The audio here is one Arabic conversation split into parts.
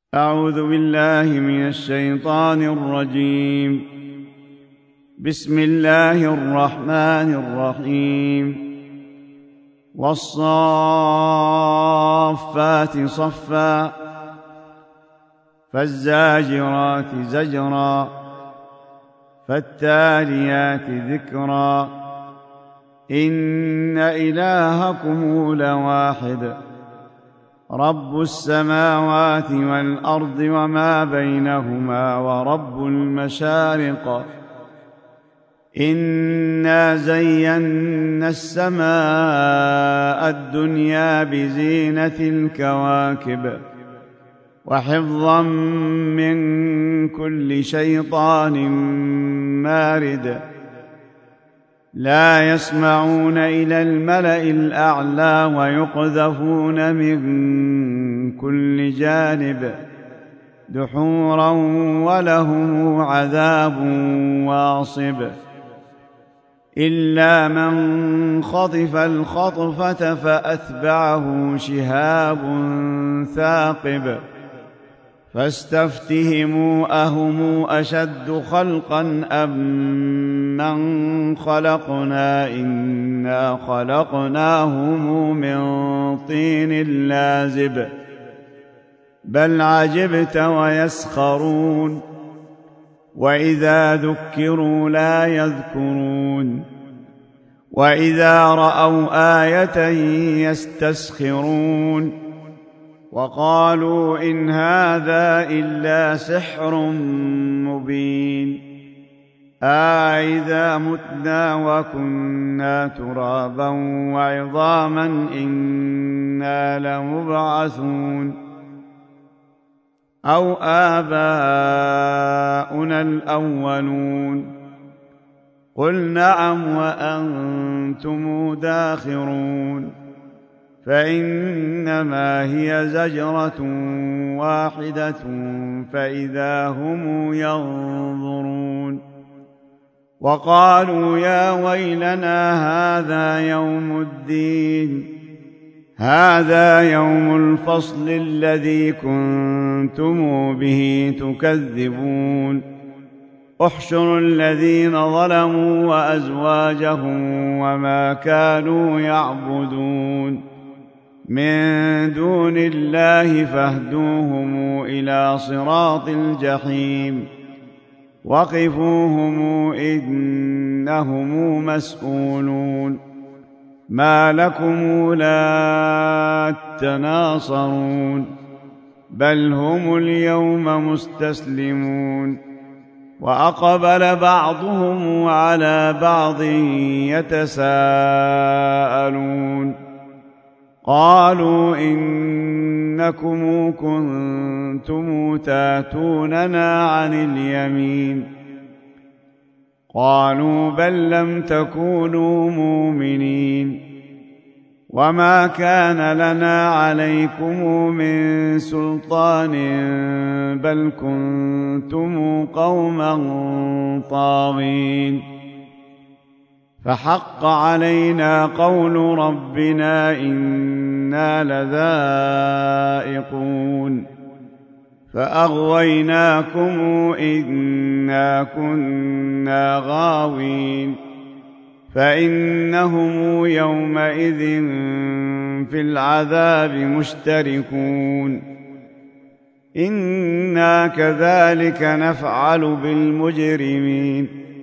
أعوذ بالله من الشيطان الرجيم. بسم الله الرحمن الرحيم. والصافات صفا فالزاجرات زجرا فالتاليات ذكرا إن إلهكم لواحد رب السماوات والأرض وما بينهما ورب المشارق إنا زينا السماء الدنيا بزينة الكواكب وحفظا من كل شيطان مارد لا يسمعون إلى الملأ الأعلى ويقذفون من كل جانب دحورا ولهم عذاب واصب إلا من خطف الخطفة فأتبعه شهاب ثاقب فاستفتهموا أهم أشد خلقا أم من خلقنا إنا خلقناهم من طين لازب بل عجبت ويسخرون وإذا ذكروا لا يذكرون وإذا رأوا آية يستسخرون وقالوا إن هذا إلا سحر مبين أإذا متنا وكنا ترابا وعظاما إنا لمبعثون أو آباؤنا الأولون قل نعم وأنتم داخرون فإنما هي زجرة واحدة فإذا هم ينظرون وقالوا يا ويلنا هذا يوم الفصل الذي كنتم به تكذبون احشروا الذين ظلموا وأزواجهم وما كانوا يعبدون من دون الله فاهدوهم إلى صراط الجحيم وقفوهم إنهم مسؤولون ما لكم لا تناصرون بل هم اليوم مستسلمون وأقبل بعضهم على بعض يتساءلون قالوا إنكم كنتم تاتوننا عن اليمين قالوا بل لم تكونوا مؤمنين وما كان لنا عليكم من سلطان بل كنتم قوما طاغين فحق علينا قول ربنا إنا لذائقون فأغويناكم إنا كنا غاوين فإنهم يومئذ في العذاب مشتركون إنا كذلك نفعل بالمجرمين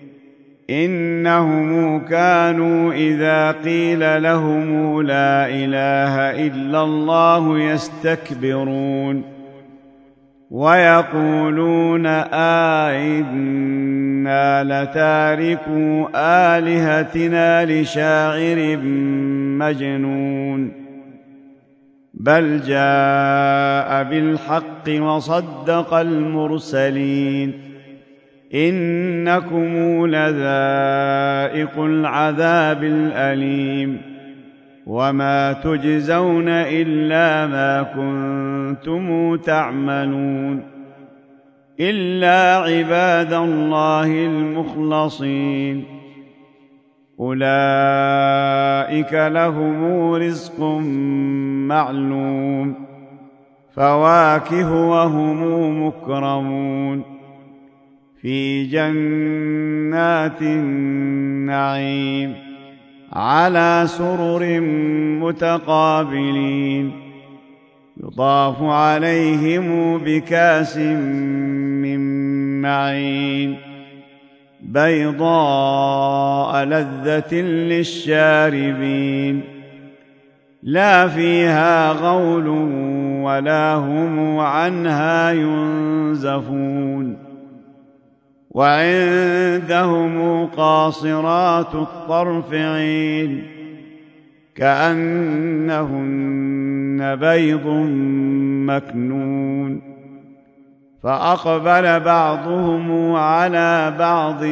إنهم كانوا إذا قيل لهم لا إله إلا الله يستكبرون ويقولون أئنا لتاركو آلهتنا لشاعر مجنون بل جاء بالحق وصدق المرسلين إنكم لذائق العذاب الأليم وما تجزون إلا ما كنتم تعملون إلا عباد الله المخلصين أولئك لهم رزق معلوم فواكه وهم مكرمون في جنات النعيم على سرر متقابلين يطاف عليهم بكأس من معين بيضاء لذة للشاربين لا فيها غول ولا هم عنها ينزفون وعندهم قاصرات الطرف عين كأنهن بيض مكنون فأقبل بعضهم على بعض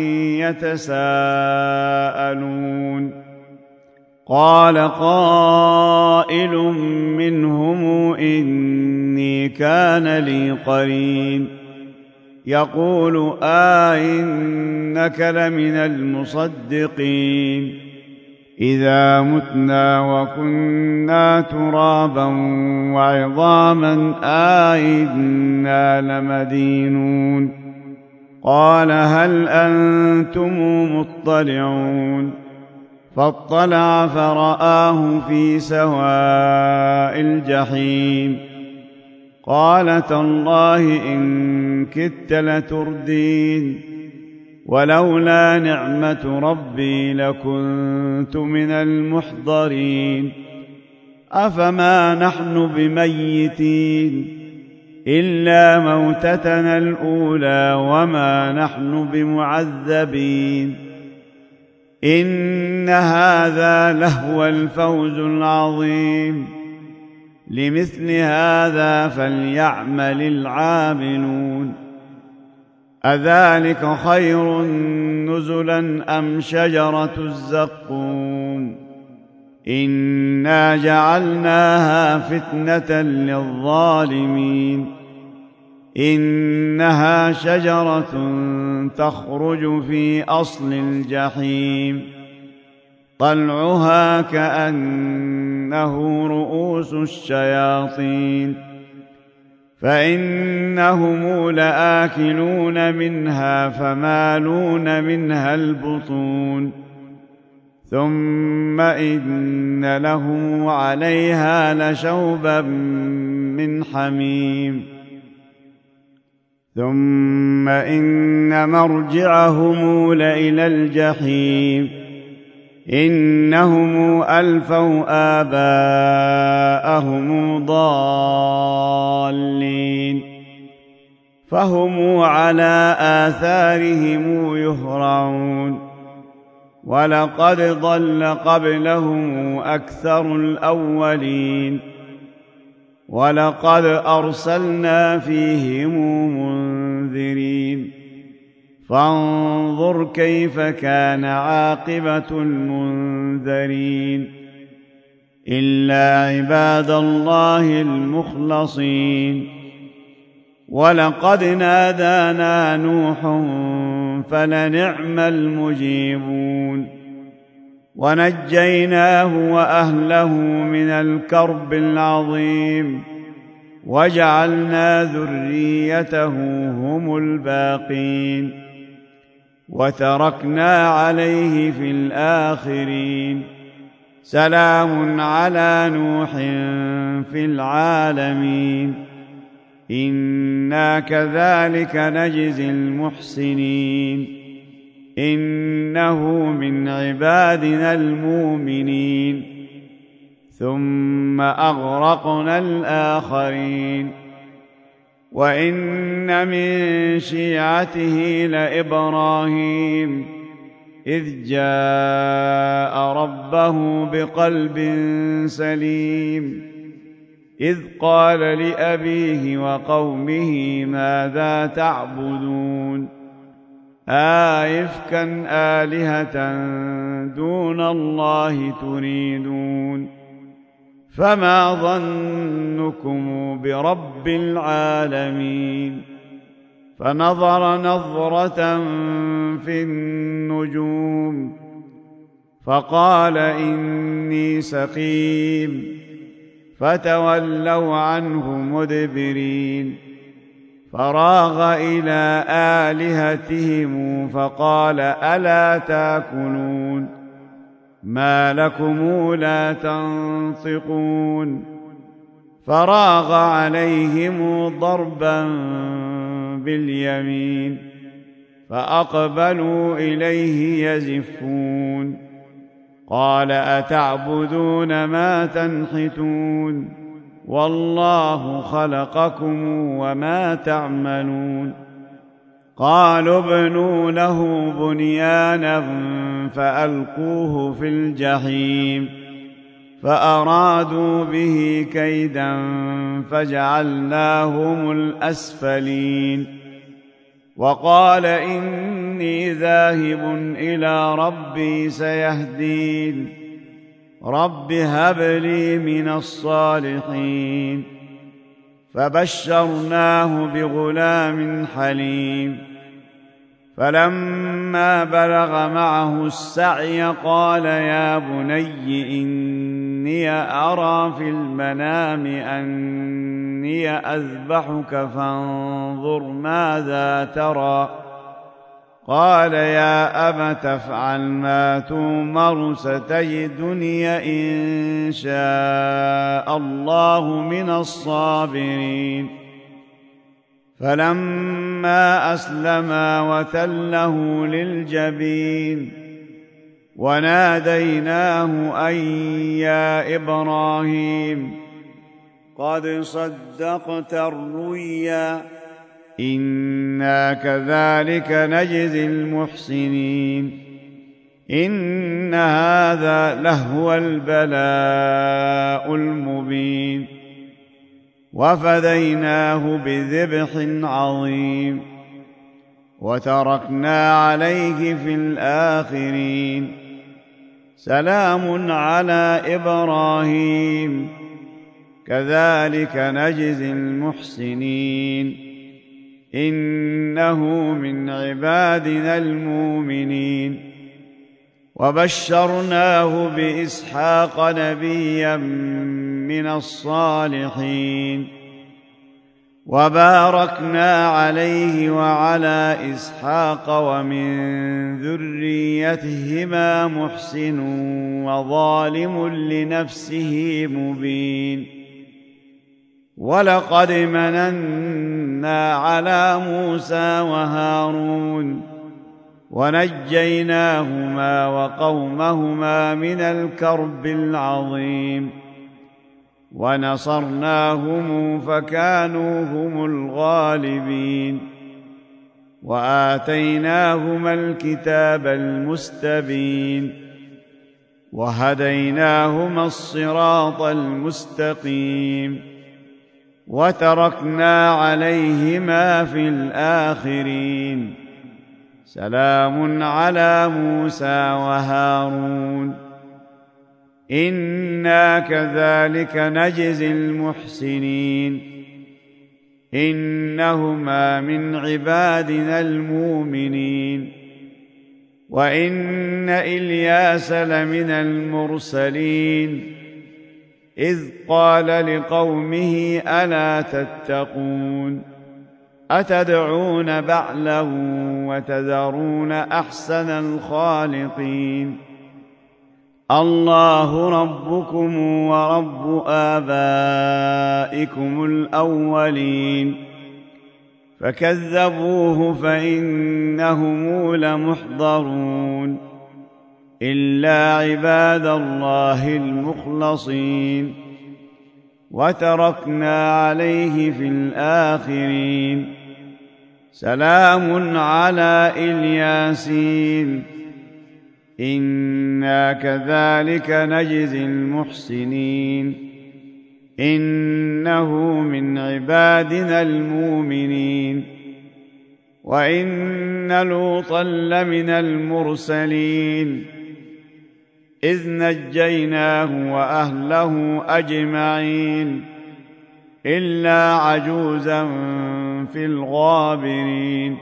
يتساءلون قال قائل منهم إني كان لي قرين يقول إنك لمن المصدقين إذا متنا وكنا ترابا وعظاما إنا لمدينون قال هل أنتم مطلعون فاطلع فرآه في سواء الجحيم قال تالله إن كدت لتردين ولولا نعمة ربي لكنت من المحضرين أفما نحن بميتين إلا موتتنا الأولى وما نحن بمعذبين إن هذا لهو الفوز العظيم لمثل هذا فليعمل العاملون أذلك خير نزلا أم شجرة الزقوم إنا جعلناها فتنة للظالمين إنها شجرة تخرج في أصل الجحيم طلعها كأنه رؤوس الشياطين فإنهم لآكلون منها فمالون منها البطون ثم إن لهم عليها لشوبا من حميم ثم إن مرجعهم لإلى الجحيم إنهم ألفوا آباءهم ضالين فهم على آثارهم يهرعون ولقد ضل قبلهم أكثر الأولين ولقد أرسلنا فيهم منذرين فانظر كيف كان عاقبة المنذرين إلا عباد الله المخلصين ولقد نادانا نوح فلنعم المجيبون ونجيناه وأهله من الكرب العظيم وجعلنا ذريته هم الباقين وتركنا عليه في الآخرين سلام على نوح في العالمين إنا كذلك نجزي المحسنين إنه من عبادنا المؤمنين ثم أغرقنا الآخرين وإن من شيعته لإبراهيم إذ جاء ربه بقلب سليم إذ قال لأبيه وقومه ماذا تعبدون آئفكا آلهة دون الله تريدون فما ظنكم برب العالمين فنظر نظرة في النجوم فقال إني سقيم فتولوا عنه مدبرين. فراغ إلى آلهتهم فقال ألا تاكلون ما لكم لا تنطقون. فراغ عليهم ضربا باليمين فأقبلوا إليه يزفون. قال أتعبدون ما تنحتون والله خلقكم وما تعملون. قالوا ابنوا له بنيانا فألقوه في الجحيم فأرادوا به كيدا فجعلناهم الأسفلين. وقال إني ذاهب إلى ربي سيهدين. رب هب لي من الصالحين. فبشرناه بغلام حليم. فلما بلغ معه السعي قال يا بني إني أرى في المنام أني أذبحك فانظر ماذا ترى. قال يا أبت افعل ما تؤمر ستجدني إن شاء الله من الصابرين. فلما أسلما وتله للجبين وناديناه أن يا إبراهيم قد صدقت الرؤيا إنا كذلك نجزي المحسنين. إن هذا لهو البلاء المبين. وفديناه بذبح عظيم وتركنا عليه في الآخرين. سلام على إبراهيم كذلك نجزي المحسنين. إنه من عبادنا المؤمنين. وبشرناه بإسحاق نبيا من الصالحين. وباركنا عليه وعلى إسحاق ومن ذريتهما محسن وظالم لنفسه مبين. ولقد مننا على موسى وهارون ونجيناهما وقومهما من الكرب العظيم. ونصرناهم فكانوا هم الغالبين. وآتيناهما الكتاب المستبين وهديناهما الصراط المستقيم. وتركنا عليهما في الآخرين. سلام على موسى وهارون. إنا كذلك نجزي المحسنين. إنهما من عبادنا المؤمنين. وإن إلياس لمن المرسلين إذ قال لقومه ألا تتقون أتدعون بعلا وتذرون أحسن الخالقين. الله ربكم ورب آبائكم الأولين. فكذبوه فإنهم لمحضرون إلا عباد الله المخلصين. وتركنا عليه في الآخرين. سلام على الياسين. إنا كذلك نجزي المحسنين. إنه من عبادنا المؤمنين. وإن لوطا لمن المرسلين إذ نجيناه وأهله أجمعين إلا عجوزا في الغابرين.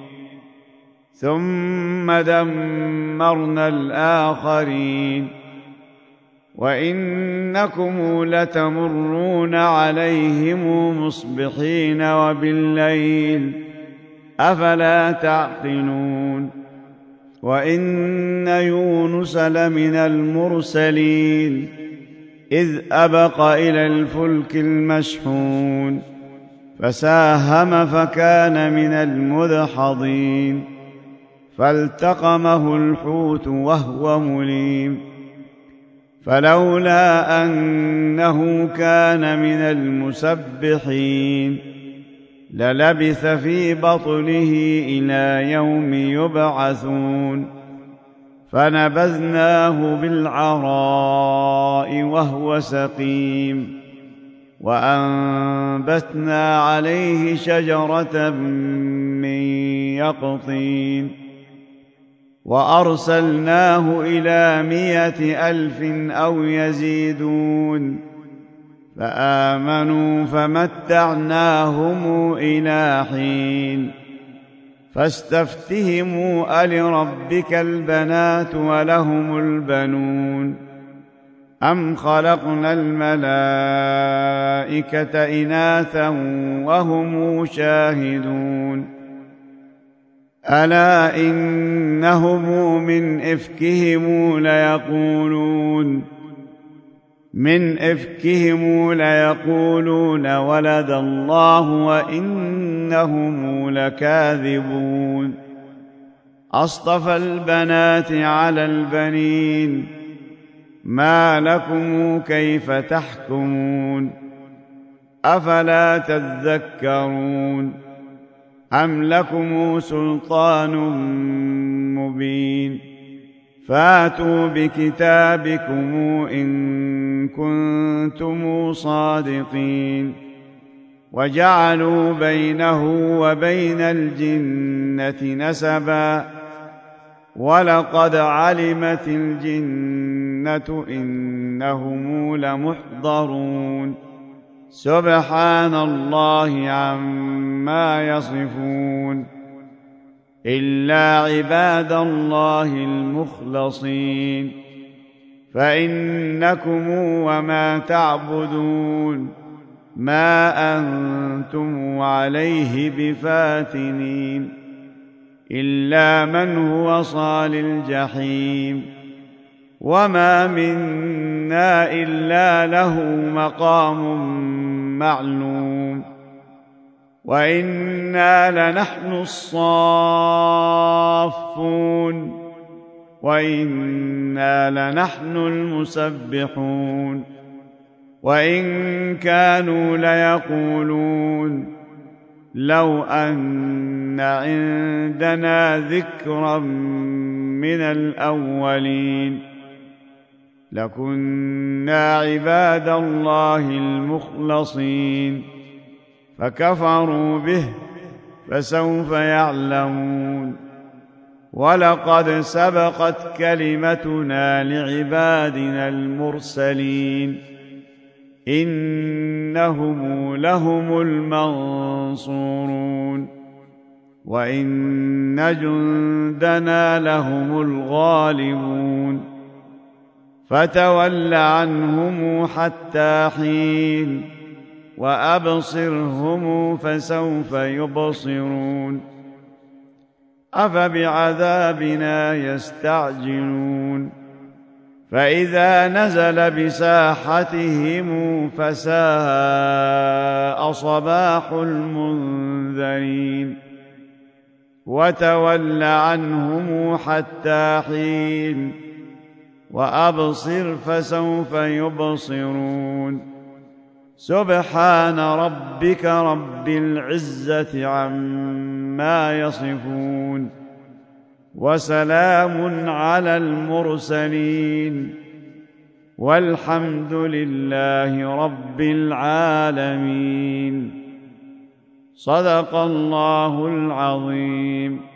ثم دمرنا الآخرين. وإنكم لتمرون عليهم مصبحين وبالليل أفلا تعقلون وإن يونس لمن المرسلين إذ أبق إلى الفلك المشحون فساهم فكان من المدحضين فالتقمه الحوت وهو مليم فلولا أنه كان من المسبحين للبث في بطنه إلى يوم يبعثون فنبذناه بالعراء وهو سقيم وأنبتنا عليه شجرة من يقطين وأرسلناه إلى 100,000 أو يزيدون فآمنوا فمتعناهم إلى حين فاستفتهموا ألربك البنات ولهم البنون أم خلقنا الملائكة إناثا وهم شاهدون ألا إنهم من إفكهم ليقولون ولد الله وإنهم لكاذبون أصطفى البنات على البنين ما لكم كيف تحكمون أفلا تذكرون أم لكم سلطان مبين فاتوا بكتابكم إن كنتم صادقين وجعلوا بينه وبين الجنة نسبا ولقد علمت الجنة إنهم لمحضرون سبحان الله عما يصفون إلا عباد الله المخلصين فإنكم وما تعبدون ما أنتم عليه بفاتنين إلا من هو صال الجحيم وما منا إلا له مقام معلوم وإنا لنحن الصافون وإنا لنحن المسبحون وإن كانوا ليقولون لو أن عندنا ذكرا من الأولين لكنا عباد الله المخلصين فكفروا به فسوف يعلمون ولقد سبقت كلمتنا لعبادنا المرسلين إنهم لهم المنصورون وإن جندنا لهم الغالبون فتول عنهم حتى حين وأبصرهم فسوف يبصرون أفبعذابنا يستعجلون فإذا نزل بساحتهم فساء صباح المنذرين وتول عنهم حتى حين وأبصر فسوف يبصرون سبحان ربك رب العزة عما يصفون وسلام على المرسلين والحمد لله رب العالمين صدق الله العظيم.